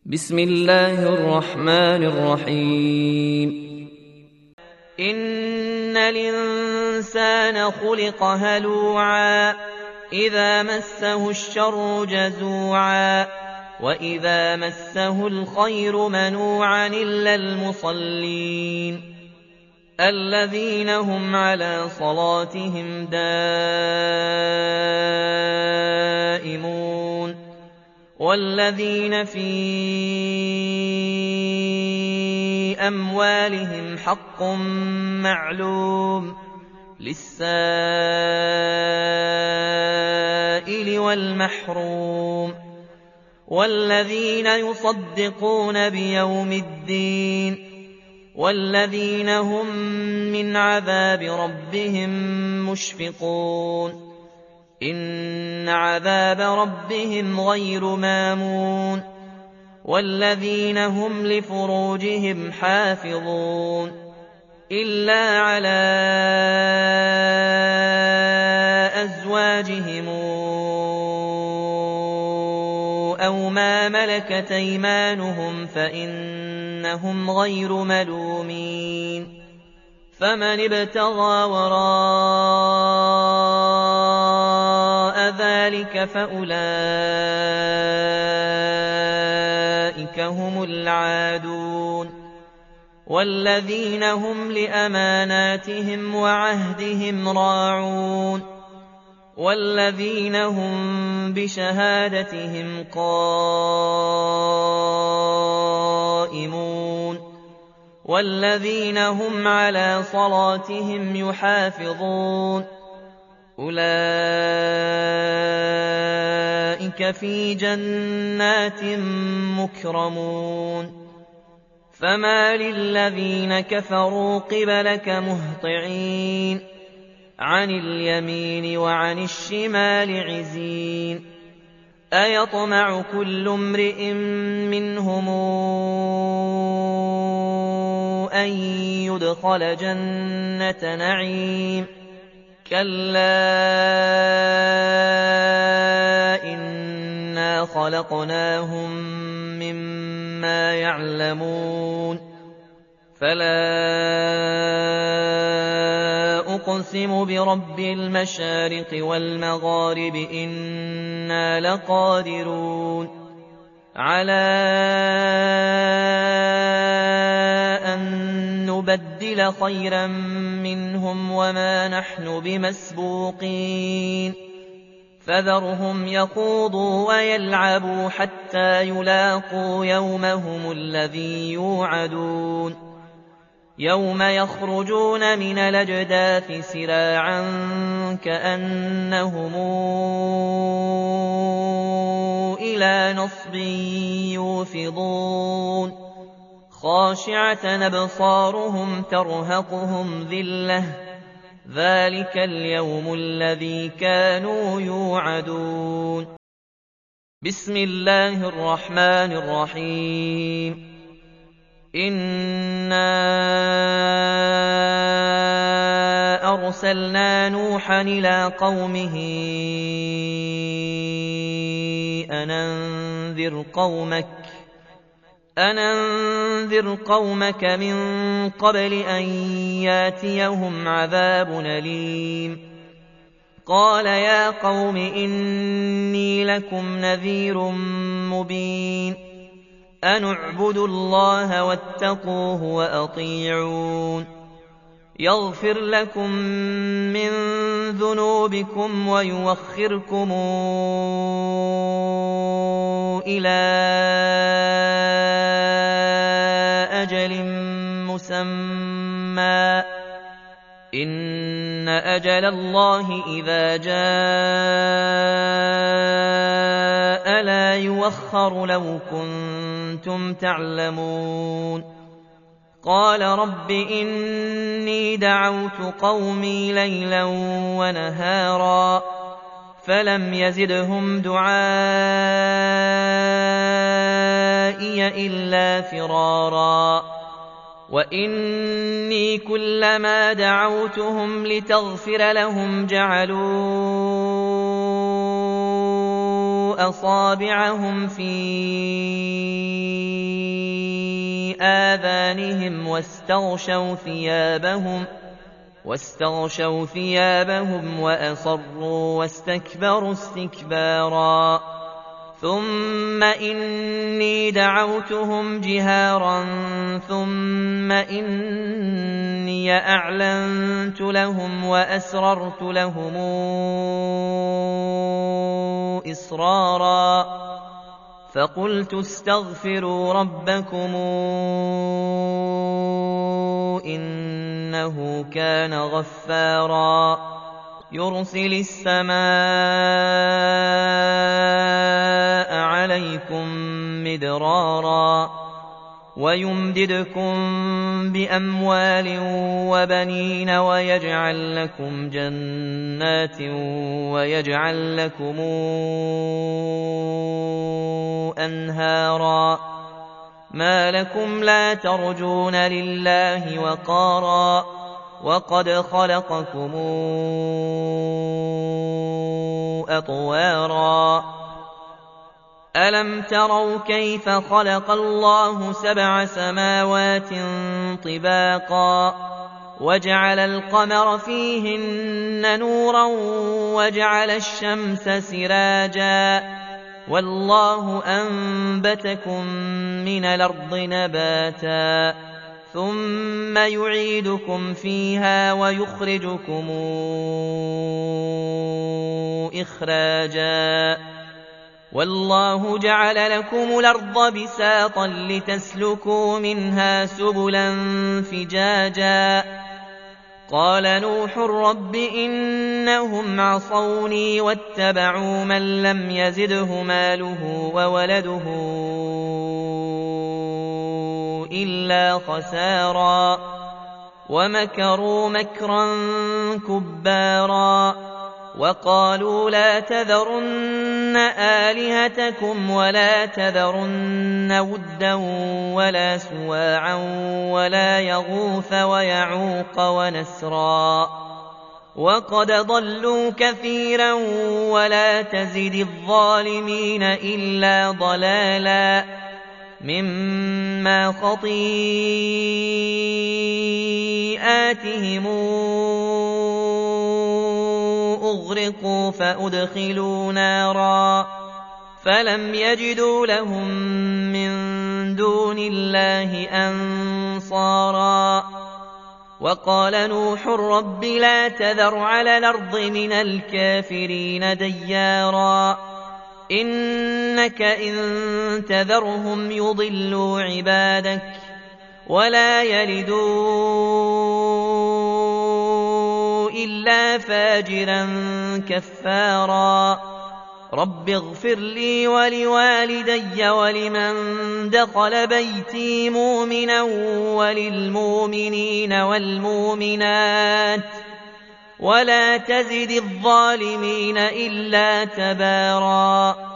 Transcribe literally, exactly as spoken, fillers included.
بسم الله الرحمن الرحيم. إن الإنسان خلق هلوعا إذا مسه الشر جزوعا وإذا مسه الخير منوعا إلا المصلين الذين هم على صلاتهم دائمون والذين في أموالهم حق معلوم للسائل والمحروم والذين يصدقون بيوم الدين والذين هم من عذاب ربهم مشفقون إن عذاب ربهم غير مامون والذين هم لفروجهم حافظون إلا على أزواجهم أو ما ملكت أيمانهم فإنهم غير ملومين فمن ابتغى وراء ذلك فأولئك هم العادون والذين هم لأماناتهم وعهدهم راعون والذين هم بشهادتهم قائمون والذين هم على صلاتهم يحافظون أولئك في جنات مكرمون فما للذين كفروا قبلك مهطعين عن اليمين وعن الشمال عزين أيطمع كل امرئ منهم أن يدخل جنة نعيم كلا إنا خلقناهم مما يعلمون فلا أقسم برب المشارق والمغارب إنا لقادرون على أن نبدل خيرا منهم وما نحن بمسبوقين فذرهم يخوضوا ويلعبوا حتى يلاقوا يومهم الذي يوعدون يوم يخرجون من الأجداث سراعا كأنهم إلى نصب يوفضون خاشعة أبصارهم ترهقهم ذلة ذلك اليوم الذي كانوا يوعدون. بسم الله الرحمن الرحيم. إنا أرسلنا نوحا إلى قومه أن أنذر قومك أن أنذر قومك من قبل أن ياتيهم عذاب أليم قال يا قوم إني لكم نذير مبين أن اعبدوا الله واتقوه وأطيعون يغفر لكم من ذنوبكم ويوخركم إلى أجل مسمى إن أجل الله إذا جاء لا يوخر لو كنتم تعلمون قال رب إني دعوت قومي ليلا ونهارا فلم يزدهم دعائي إلا فرارا وإني كلما دعوتهم لتغفر لهم جعلوا أصابعهم في آذانهم واستغشوا ثيابهم واستغشوا ثيابهم وأصروا واستكبروا استكبارا ثم إني دعوتهم جهارا ثم إني أعلنت لهم وأسررت لهم إسرارا فقلت استغفروا ربكم إنه كان غفارا يرسل السماء عليكم مدرارا ويمددكم بأموال وبنين ويجعل لكم جنات ويجعل لكم أنهارا ما لكم لا ترجون لله وقارا وقد خلقكم أطوارا ألم تروا كيف خلق الله سبع سماوات طباقا وجعل القمر فيهن نورا وجعل الشمس سراجا والله أنبتكم من الأرض نباتا ثم يعيدكم فيها ويخرجكم إخراجا والله جعل لكم الأرض بساطا لتسلكوا منها سبلا فجاجا قال نوح رب إنهم عصوني واتبعوا من لم يزده ماله وولده إلا خسارا ومكروا مكرا كبارا وقالوا لا تذرن آلهتكم ولا تذرن ودا ولا سواعا ولا يغوث ويعوق ونسرا وقد ضلوا كثيرا ولا تزد الظالمين إلا ضلالا مما خطيئاتهم أغرقوا فأدخلوا نارا فلم يجدوا لهم من دون الله أنصارا وقال نوح رب لا تذر على الأرض من الكافرين ديارا إنك إن تذرهم يضلوا عبادك ولا يلدوا إلا فاجرا كفارا رب اغفر لي ولوالدي ولمن دخل بيتي مؤمنا وللمؤمنين والمؤمنات ولا تزد الظالمين إلا تبارا